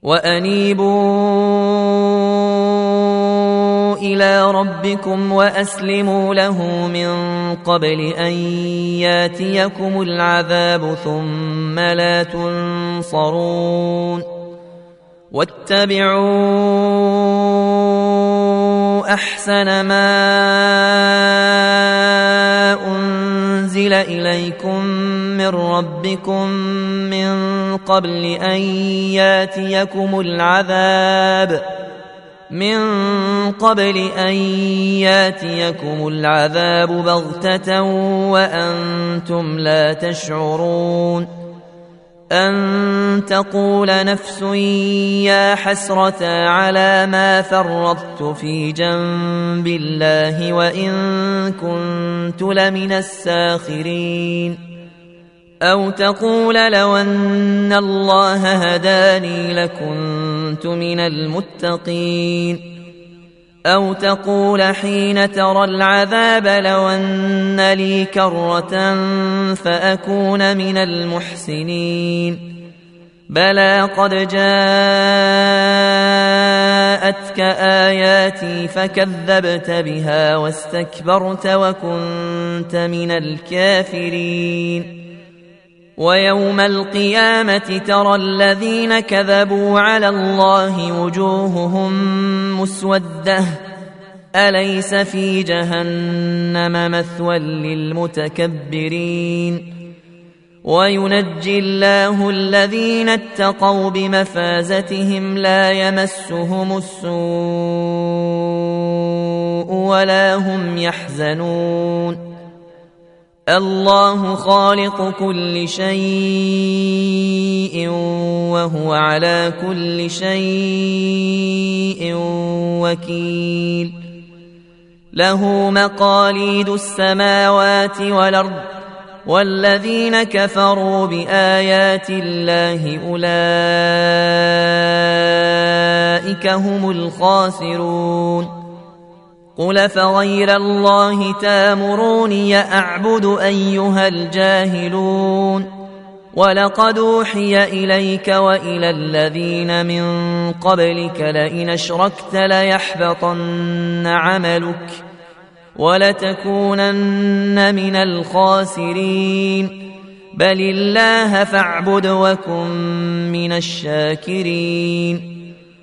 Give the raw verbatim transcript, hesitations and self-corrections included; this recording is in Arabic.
وأنيبوا إلى ربكم وأسلموا له من قبل أن ياتيكم العذاب ثم لا تنصرون واتبعوا أحسن ما أنزل إليكم من ربكم من قبل أن ياتيكم العذاب من قبل أن ياتيكم العذاب بغتة وأنتم لا تشعرون أن تقول نفس يا حسرة على ما فرطت في جنب الله وإن كنت لمن الساخرين أو تقول لو أن الله هداني لكنت من المتقين أو تقول حين ترى العذاب لو أن لي كرة فأكون من المحسنين بلى قد جاءتك آياتي فكذبت بها واستكبرت وكنت من الكافرين ويوم القيامة ترى الذين كذبوا على الله وجوههم مسودة أليس في جهنم مثوى للمتكبرين وينجي الله الذين اتقوا بمفازتهم لا يمسهم السوء ولا هم يحزنون الله خالق كل شيء وهو على كل شيء وكيل له مقاليد السماوات والأرض والذين كفروا بآيات الله أولئك هم الخاسرون قل فغير الله تامروني أعبد أيها الجاهلون ولقد أوحي إليك وإلى الذين من قبلك لئن أشركت ليحبطن عملك ولتكونن من الخاسرين بل الله فاعبد وكن من الشاكرين